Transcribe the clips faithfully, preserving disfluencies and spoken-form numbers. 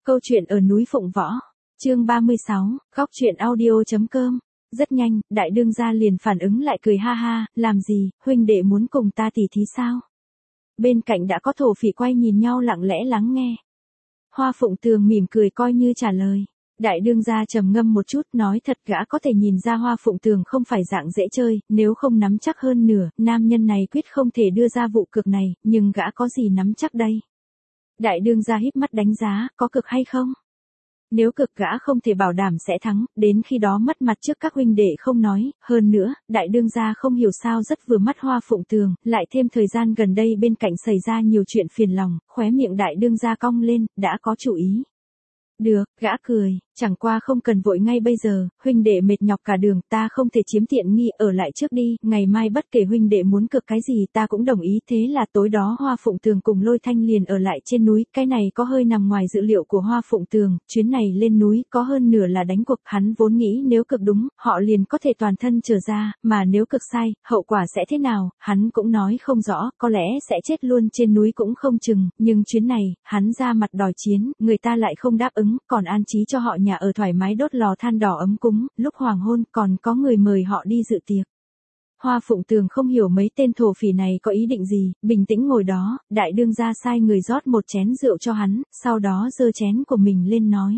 Câu chuyện ở núi Phụng Võ. Chương ba mươi sáu, góc truyện audio.com. Rất nhanh, đại đương gia liền phản ứng lại cười ha ha, làm gì, huynh đệ muốn cùng ta tỉ thí sao? Bên cạnh đã có thổ phỉ quay nhìn nhau lặng lẽ lắng nghe. Hoa Phụng Tường mỉm cười coi như trả lời. Đại đương gia trầm ngâm một chút nói thật gã có thể nhìn ra Hoa Phụng Tường không phải dạng dễ chơi, nếu không nắm chắc hơn nửa, nam nhân này quyết không thể đưa ra vụ cược này, nhưng gã có gì nắm chắc đây? Đại đương gia híp mắt đánh giá, có cực hay không? Nếu cực gã không thể bảo đảm sẽ thắng, đến khi đó mất mặt trước các huynh đệ không nói, hơn nữa, đại đương gia không hiểu sao rất vừa mắt Hoa Phụng Tường, lại thêm thời gian gần đây bên cạnh xảy ra nhiều chuyện phiền lòng, khóe miệng đại đương gia cong lên, đã có chủ ý. Được, gã cười, chẳng qua không cần vội ngay bây giờ, huynh đệ mệt nhọc cả đường, ta không thể chiếm tiện nghi, ở lại trước đi, ngày mai bất kể huynh đệ muốn cực cái gì ta cũng đồng ý, thế là tối đó Hoa Phụng Tường cùng Lôi Thanh liền ở lại trên núi, cái này có hơi nằm ngoài dự liệu của Hoa Phụng Tường, chuyến này lên núi có hơn nửa là đánh cuộc, hắn vốn nghĩ nếu cực đúng, họ liền có thể toàn thân trở ra, mà nếu cực sai, hậu quả sẽ thế nào, hắn cũng nói không rõ, có lẽ sẽ chết luôn trên núi cũng không chừng, nhưng chuyến này, hắn ra mặt đòi chiến, người ta lại không đáp ứng, còn an trí cho họ nhà ở thoải mái đốt lò than đỏ ấm cúng, lúc hoàng hôn còn có người mời họ đi dự tiệc. Hoa Phụng Tường không hiểu mấy tên thổ phỉ này có ý định gì, bình tĩnh ngồi đó, đại đương gia sai người rót một chén rượu cho hắn, sau đó giơ chén của mình lên nói.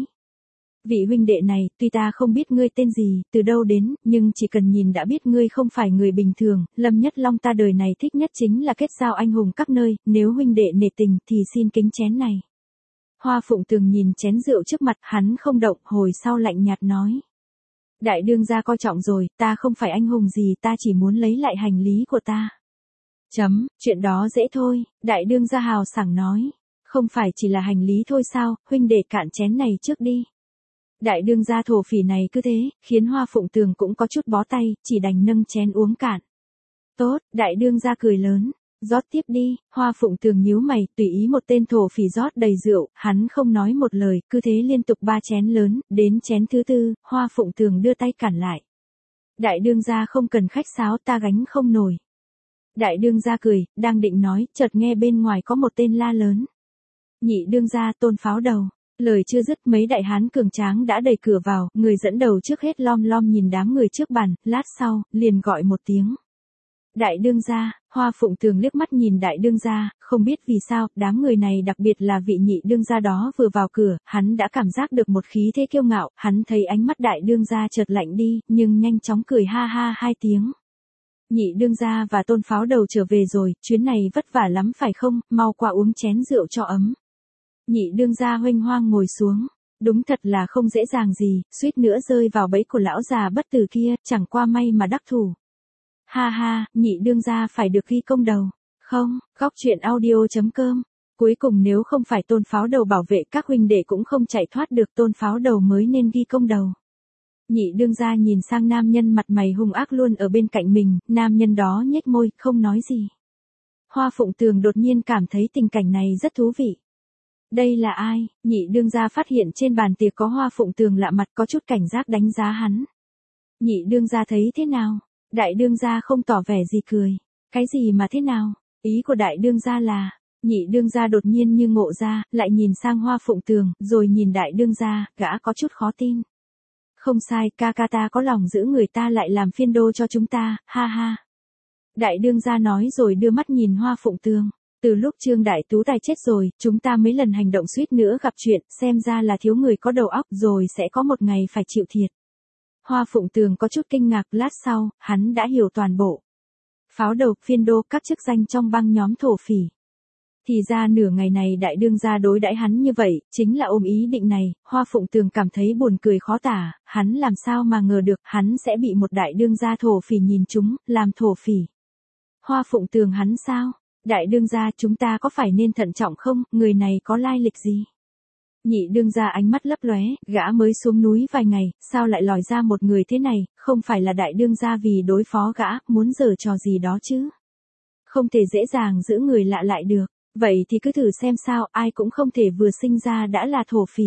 Vị huynh đệ này, tuy ta không biết ngươi tên gì, từ đâu đến, nhưng chỉ cần nhìn đã biết ngươi không phải người bình thường, Lâm Nhất Long ta đời này thích nhất chính là kết giao anh hùng các nơi, nếu huynh đệ nể tình thì xin kính chén này. Hoa Phụng Tường nhìn chén rượu trước mặt, hắn không động, hồi sau lạnh nhạt nói. Đại đương gia coi trọng rồi, ta không phải anh hùng gì, ta chỉ muốn lấy lại hành lý của ta. Chấm, chuyện đó dễ thôi, đại đương gia hào sảng nói. Không phải chỉ là hành lý thôi sao, huynh đệ cạn chén này trước đi. Đại đương gia thổ phỉ này cứ thế, khiến Hoa Phụng Tường cũng có chút bó tay, chỉ đành nâng chén uống cạn. Tốt, đại đương gia cười lớn. Rót tiếp đi, Hoa Phụng Tường nhíu mày, tùy ý một tên thổ phỉ rót đầy rượu, hắn không nói một lời, cứ thế liên tục ba chén lớn, đến chén thứ tư, Hoa Phụng Tường đưa tay cản lại. Đại đương gia không cần khách sáo, ta gánh không nổi. Đại đương gia cười, đang định nói, chợt nghe bên ngoài có một tên la lớn. Nhị đương gia Tôn Pháo Đầu. Lời chưa dứt mấy đại hán cường tráng đã đẩy cửa vào, người dẫn đầu trước hết lom lom nhìn đám người trước bàn, lát sau, liền gọi một tiếng. Đại đương gia, Hoa Phụng Tường liếc mắt nhìn đại đương gia, không biết vì sao, đám người này đặc biệt là vị nhị đương gia đó vừa vào cửa, hắn đã cảm giác được một khí thế kiêu ngạo, hắn thấy ánh mắt đại đương gia chợt lạnh đi, nhưng nhanh chóng cười ha ha hai tiếng. Nhị đương gia và Tôn Pháo Đầu trở về rồi, chuyến này vất vả lắm phải không, mau qua uống chén rượu cho ấm. Nhị đương gia huênh hoang ngồi xuống. Đúng thật là không dễ dàng gì, suýt nữa rơi vào bẫy của lão già bất tử kia, chẳng qua may mà đắc thủ. Ha ha, nhị đương gia phải được ghi công đầu. Không, góc truyện audio.com. Cuối cùng nếu không phải Tôn Pháo Đầu bảo vệ các huynh đệ cũng không chạy thoát được, Tôn Pháo Đầu mới nên ghi công đầu. Nhị đương gia nhìn sang nam nhân mặt mày hung ác luôn ở bên cạnh mình, nam nhân đó nhếch môi, không nói gì. Hoa Phụng Tường đột nhiên cảm thấy tình cảnh này rất thú vị. Đây là ai? Nhị đương gia phát hiện trên bàn tiệc có Hoa Phụng Tường lạ mặt, có chút cảnh giác đánh giá hắn. Nhị đương gia thấy thế nào? Đại đương gia không tỏ vẻ gì cười. Cái gì mà thế nào? Ý của đại đương gia là, nhị đương gia đột nhiên như ngộ ra, lại nhìn sang Hoa Phụng Tường, rồi nhìn đại đương gia, gã có chút khó tin. Không sai, ca ca ta có lòng giữ người ta lại làm phiên đô cho chúng ta, ha ha. Đại đương gia nói rồi đưa mắt nhìn Hoa Phụng Tường. Từ lúc Trương Đại Tú Tài chết rồi, chúng ta mấy lần hành động suýt nữa gặp chuyện, xem ra là thiếu người có đầu óc rồi sẽ có một ngày phải chịu thiệt. Hoa Phụng Tường có chút kinh ngạc, lát sau, hắn đã hiểu toàn bộ. Pháo Đầu, phiên đô, các chức danh trong băng nhóm thổ phỉ. Thì ra nửa ngày này đại đương gia đối đãi hắn như vậy, chính là ôm ý định này, Hoa Phụng Tường cảm thấy buồn cười khó tả, hắn làm sao mà ngờ được, hắn sẽ bị một đại đương gia thổ phỉ nhìn trúng, làm thổ phỉ. Hoa Phụng Tường hắn sao? Đại đương gia chúng ta có phải nên thận trọng không, người này có lai lịch gì? Nhị đương gia ánh mắt lấp lóe, gã mới xuống núi vài ngày, sao lại lòi ra một người thế này, không phải là đại đương gia vì đối phó gã, muốn giở trò gì đó chứ? Không thể dễ dàng giữ người lạ lại được, vậy thì cứ thử xem sao, ai cũng không thể vừa sinh ra đã là thổ phỉ.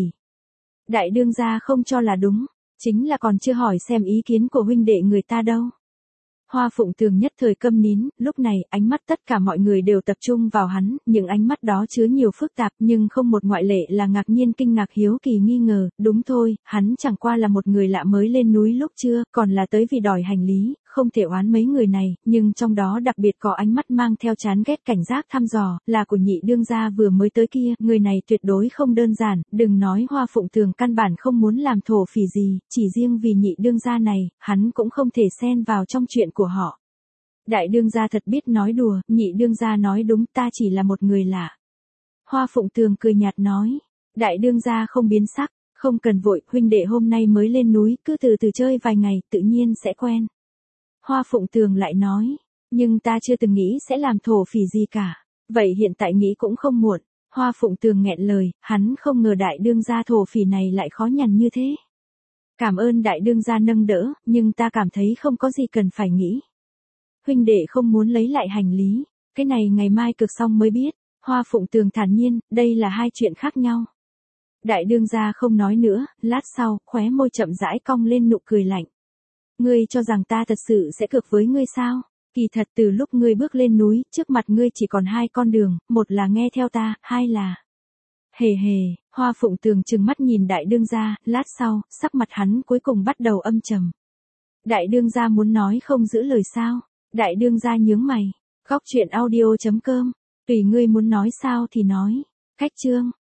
Đại đương gia không cho là đúng, chính là còn chưa hỏi xem ý kiến của huynh đệ người ta đâu. Hoa Phụng Tường nhất thời câm nín, lúc này ánh mắt tất cả mọi người đều tập trung vào hắn, những ánh mắt đó chứa nhiều phức tạp nhưng không một ngoại lệ là ngạc nhiên kinh ngạc hiếu kỳ nghi ngờ, đúng thôi, hắn chẳng qua là một người lạ mới lên núi lúc trưa, còn là tới vì đòi hành lý, không thể oán mấy người này, nhưng trong đó đặc biệt có ánh mắt mang theo chán ghét cảnh giác thăm dò, là của nhị đương gia vừa mới tới kia, người này tuyệt đối không đơn giản, đừng nói Hoa Phụng Tường căn bản không muốn làm thổ phỉ gì, chỉ riêng vì nhị đương gia này, hắn cũng không thể xen vào trong chuyện của họ. Đại đương gia thật biết nói đùa, nhị đương gia nói đúng, ta chỉ là một người lạ. Hoa Phụng Tường cười nhạt nói, đại đương gia không biến sắc, không cần vội, huynh đệ hôm nay mới lên núi, cứ từ từ chơi vài ngày, tự nhiên sẽ quen. Hoa Phụng Tường lại nói, nhưng ta chưa từng nghĩ sẽ làm thổ phỉ gì cả, vậy hiện tại nghĩ cũng không muộn. Hoa Phụng Tường nghẹn lời, hắn không ngờ đại đương gia thổ phỉ này lại khó nhằn như thế. Cảm ơn đại đương gia nâng đỡ, nhưng ta cảm thấy không có gì cần phải nghĩ. Huynh đệ không muốn lấy lại hành lý, cái này ngày mai cực xong mới biết. Hoa Phụng Tường thản nhiên, đây là hai chuyện khác nhau. Đại đương gia không nói nữa, lát sau, khóe môi chậm rãi cong lên nụ cười lạnh. Ngươi cho rằng ta thật sự sẽ cược với ngươi sao? Kỳ thật từ lúc ngươi bước lên núi, trước mặt ngươi chỉ còn hai con đường, một là nghe theo ta, hai là... Hề hề, Hoa Phụng Tường trừng mắt nhìn đại đương gia, lát sau, sắc mặt hắn cuối cùng bắt đầu âm trầm. Đại đương gia muốn nói không giữ lời sao? Đại đương gia nhướng mày. Góc truyện audio chấm com. Tùy ngươi muốn nói sao thì nói. Cách chương.